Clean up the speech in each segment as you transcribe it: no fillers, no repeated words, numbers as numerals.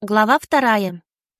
Глава 2.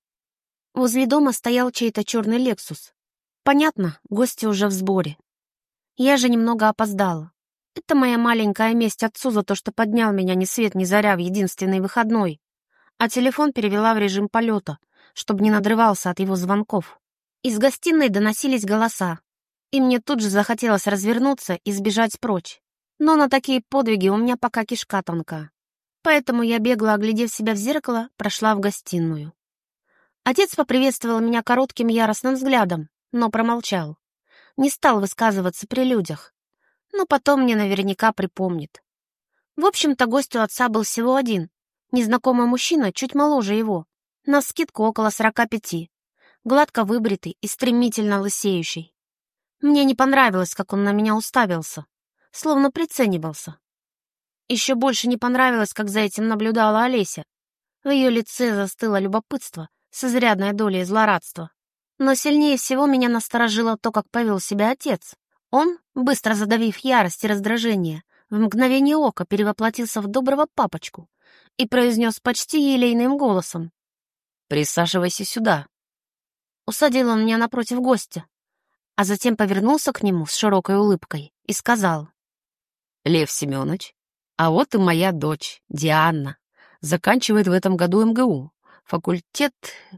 Возле дома стоял чей-то черный «Лексус». Понятно, гости уже в сборе. Я же немного опоздала. Это моя маленькая месть отцу за то, что поднял меня ни свет ни заря в единственный выходной, а телефон перевела в режим полета, чтобы не надрывался от его звонков. Из гостиной доносились голоса, и мне тут же захотелось развернуться и сбежать прочь. Но на такие подвиги у меня пока кишка тонка. Поэтому я, бегло оглядев себя в зеркало, прошла в гостиную. Отец поприветствовал меня коротким яростным взглядом, но промолчал. Не стал высказываться при людях. Но потом мне наверняка припомнит. В общем-то, гость у отца был всего один. Незнакомый мужчина, чуть моложе его. Навскидку около 45. Гладко выбритый и стремительно лысеющий. Мне не понравилось, как он на меня уставился. Словно приценивался. Еще больше не понравилось, как за этим наблюдала Олеся. В ее лице застыло любопытство с изрядной долей злорадства. Но сильнее всего меня насторожило то, как повел себя отец. Он, быстро задавив ярость и раздражение, в мгновение ока перевоплотился в доброго папочку и произнес почти елейным голосом: «Присаживайся сюда». Усадил он меня напротив гостя, а затем повернулся к нему с широкой улыбкой и сказал: «Лев Семенович, а вот и моя дочь, Диана, заканчивает в этом году МГУ, факультет...»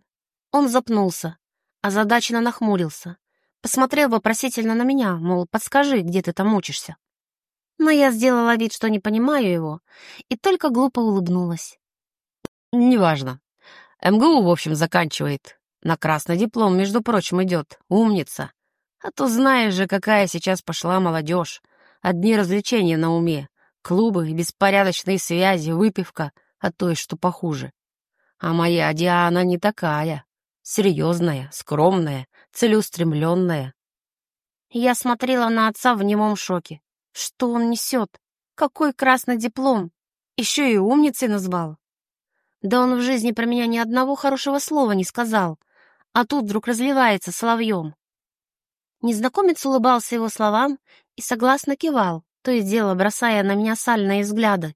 Он запнулся, озадаченно нахмурился, посмотрел вопросительно на меня, мол, подскажи, где ты там учишься. Но я сделала вид, что не понимаю его, и только глупо улыбнулась. «Неважно. МГУ, в общем, заканчивает. На красный диплом, между прочим, идет. Умница. А то знаешь же, какая сейчас пошла молодежь. Одни развлечения на уме. Клубы, беспорядочные связи, выпивка, а то и что похуже. А моя Диана не такая. Серьезная, скромная, целеустремленная». Я смотрела на отца в немом шоке. Что он несет? Какой красный диплом? Еще и умницей назвал. Да он в жизни про меня ни одного хорошего слова не сказал, а тут вдруг разливается соловьем. Незнакомец улыбался его словам и согласно кивал, то и дело бросая на меня сальные взгляды.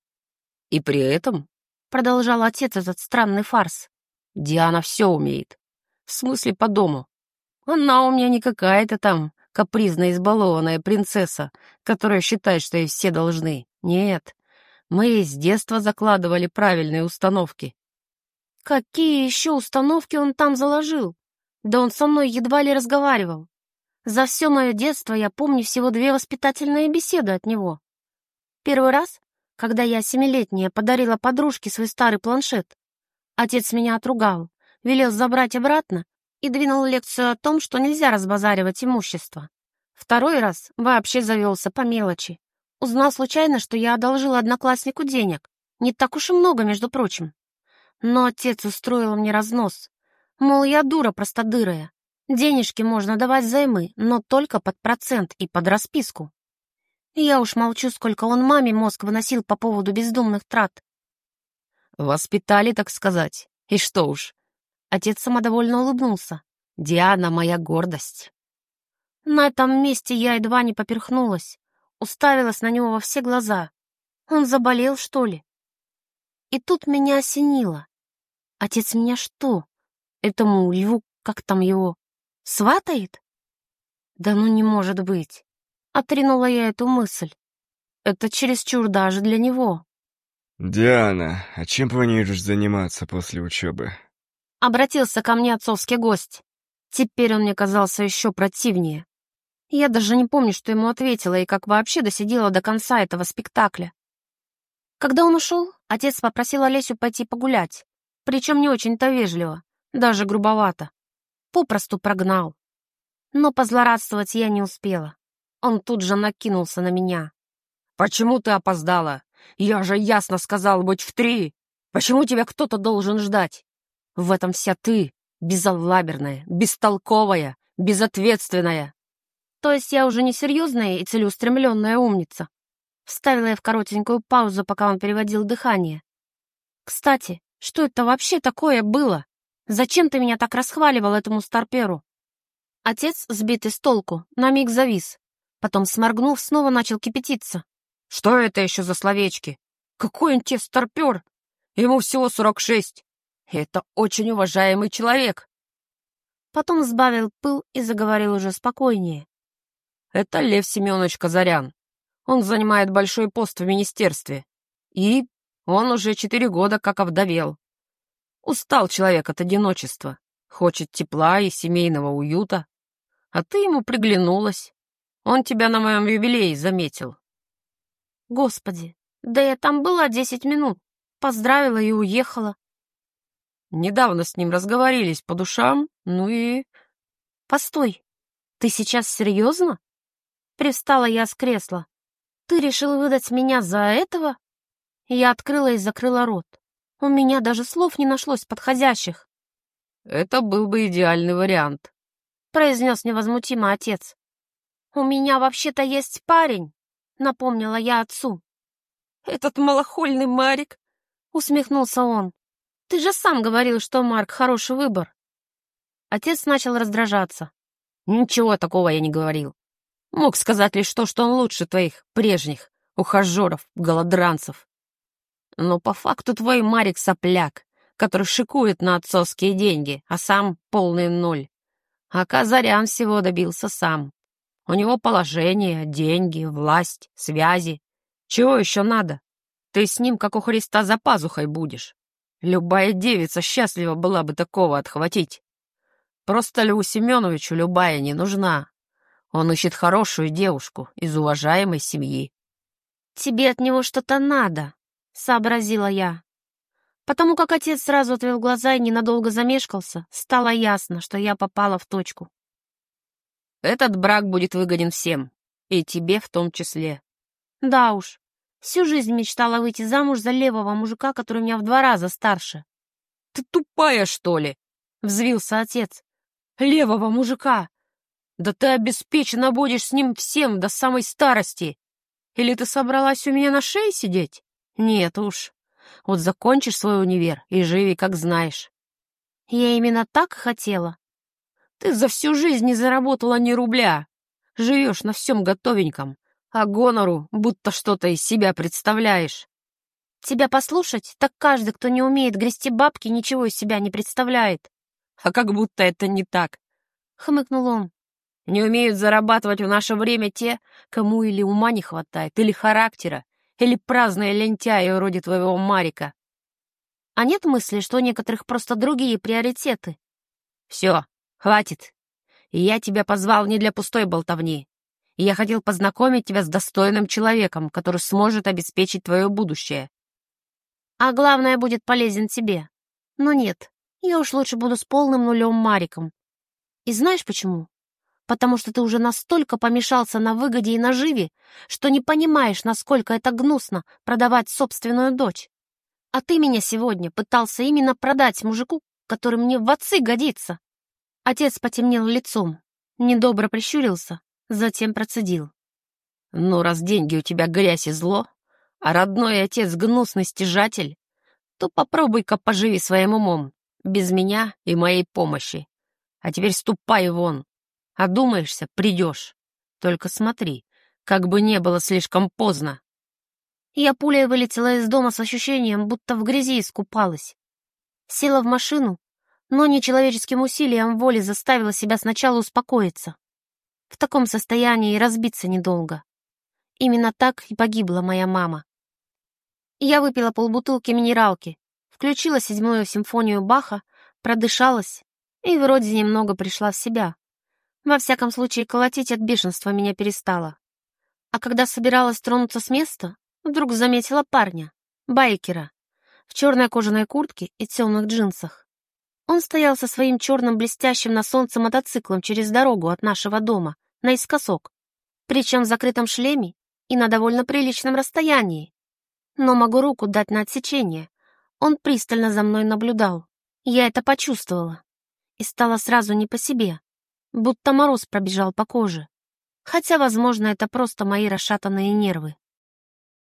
«И при этом, — продолжал отец этот странный фарс, — Диана все умеет. В смысле, по дому. Она у меня не какая-то там капризная избалованная принцесса, которая считает, что ей все должны. Нет, мы ей с детства закладывали правильные установки». Какие еще установки он там заложил? Да он со мной едва ли разговаривал. За все мое детство я помню всего 2 воспитательные беседы от него. Первый раз, когда я 7-летняя подарила подружке свой старый планшет, отец меня отругал, велел забрать обратно и двинул лекцию о том, что нельзя разбазаривать имущество. Второй раз вообще завелся по мелочи. Узнал случайно, что я одолжила однокласснику денег. Не так уж и много, между прочим. Но отец устроил мне разнос. Мол, я дура простодырая. Денежки можно давать взаймы, но только под процент и под расписку. Я уж молчу, сколько он маме мозг выносил по поводу бездумных трат. «Воспитали, так сказать. И что уж». Отец самодовольно улыбнулся. «Диана моя гордость». На этом месте я едва не поперхнулась. Уставилась на него во все глаза. Он заболел, что ли? И тут меня осенило. Отец меня что, этому льву, как там его, сватает? Да ну не может быть. Отринула я эту мысль. Это чересчур даже для него. «Диана, а чем планируешь заниматься после учебы?» Обратился ко мне отцовский гость. Теперь он мне казался еще противнее. Я даже не помню, что ему ответила и как вообще досидела до конца этого спектакля. Когда он ушел, отец попросил Олесю пойти погулять. Причем не очень-то вежливо, даже грубовато. Попросту прогнал. Но позлорадствовать я не успела. Он тут же накинулся на меня. «Почему ты опоздала? Я же ясно сказал быть в 3. Почему тебя кто-то должен ждать? В этом вся ты, безалаберная, бестолковая, безответственная». То есть я уже не серьезная и целеустремленная умница? Вставила я в коротенькую паузу, пока он переводил дыхание. «Кстати, что это вообще такое было? Зачем ты меня так расхваливал этому старперу?» Отец, сбитый с толку, на миг завис. Потом, сморгнув, снова начал кипятиться. «Что это еще за словечки? Какой он тебе старпер? Ему всего 46. Это очень уважаемый человек. Потом сбавил пыл и заговорил уже спокойнее. Это Лев Семенович Казарян. Он занимает большой пост в министерстве. И он уже 4 года как овдовел. Устал человек от одиночества. Хочет тепла и семейного уюта. А ты ему приглянулась. Он тебя на моем юбилее заметил. Господи, да я там была 10 минут. Поздравила и уехала. Недавно с ним разговорились по душам, ну и... Постой, ты сейчас серьезно? Привстала я с кресла. Ты решил выдать меня за этого? Я открыла и закрыла рот. У меня даже слов не нашлось подходящих. Это был бы идеальный вариант, Произнес невозмутимо отец. У меня вообще-то есть парень, напомнила я отцу. Этот малохольный Марик, Усмехнулся он. Ты же сам говорил, что Марк хороший выбор. Отец начал раздражаться. ничего такого я не говорил. Мог сказать лишь то, что он лучше твоих прежних ухажеров, голодранцев. Но по факту твой Марик сопляк, который шикует на отцовские деньги, а сам полный ноль. А Казарян всего добился сам. У него положение, деньги, власть, связи. Чего еще надо? Ты с ним, как у Христа, за пазухой будешь. Любая девица счастлива была бы такого отхватить. Просто Льву Семеновичу любая не нужна. Он ищет хорошую девушку из уважаемой семьи. Тебе от него что-то надо, сообразила я. Потому как отец сразу отвел глаза и ненадолго замешкался, стало ясно, что я попала в точку. Этот брак будет выгоден всем, и тебе в том числе. Да уж, всю жизнь мечтала выйти замуж за левого мужика, который меня в 2 раза старше. Ты тупая, что ли? Взвился отец. Левого мужика! Да ты обеспечена будешь с ним всем до самой старости. Или ты собралась у меня на шее сидеть? Нет уж. Вот закончишь свой универ и живи, как знаешь. Я именно так хотела. Ты за всю жизнь не заработала ни рубля. Живешь на всем готовеньком, а гонору будто что-то из себя представляешь. Тебя послушать, так каждый, кто не умеет грести бабки, ничего из себя не представляет. А как будто это не так. Хмыкнул он. Не умеют зарабатывать в наше время те, кому или ума не хватает, или характера, или праздные лентяи вроде твоего Марика. А нет мысли, что у некоторых просто другие приоритеты? Все, хватит. Я тебя позвал не для пустой болтовни. Я хотел познакомить тебя с достойным человеком, который сможет обеспечить твое будущее. А главное, будет полезен тебе. Но нет, я уж лучше буду с полным нулем Мариком. И знаешь почему? Потому что ты уже настолько помешался на выгоде и наживе, что не понимаешь, насколько это гнусно продавать собственную дочь. А ты меня сегодня пытался именно продать мужику, который мне в отцы годится. Отец потемнел лицом, недобро прищурился, затем процедил. Ну, раз деньги у тебя грязь и зло, а родной отец гнусный стяжатель, то попробуй-ка поживи своим умом, без меня и моей помощи. А теперь ступай вон. Одумаешься, придешь. Только смотри, как бы не было слишком поздно. Я пулей вылетела из дома с ощущением, будто в грязи искупалась. Села в машину, но нечеловеческим усилием воли заставила себя сначала успокоиться. В таком состоянии и разбиться недолго. Именно так и погибла моя мама. Я выпила полбутылки минералки, включила 7-ю симфонию Баха, продышалась и вроде немного пришла в себя. Во всяком случае, колотить от бешенства меня перестало. А когда собиралась тронуться с места, вдруг заметила парня, байкера, в черной кожаной куртке и темных джинсах. Он стоял со своим черным блестящим на солнце мотоциклом через дорогу от нашего дома, наискосок, причем в закрытом шлеме и на довольно приличном расстоянии. Но могу руку дать на отсечение. Он пристально за мной наблюдал. Я это почувствовала. И стало сразу не по себе, будто мороз пробежал по коже. Хотя, возможно, это просто мои расшатанные нервы.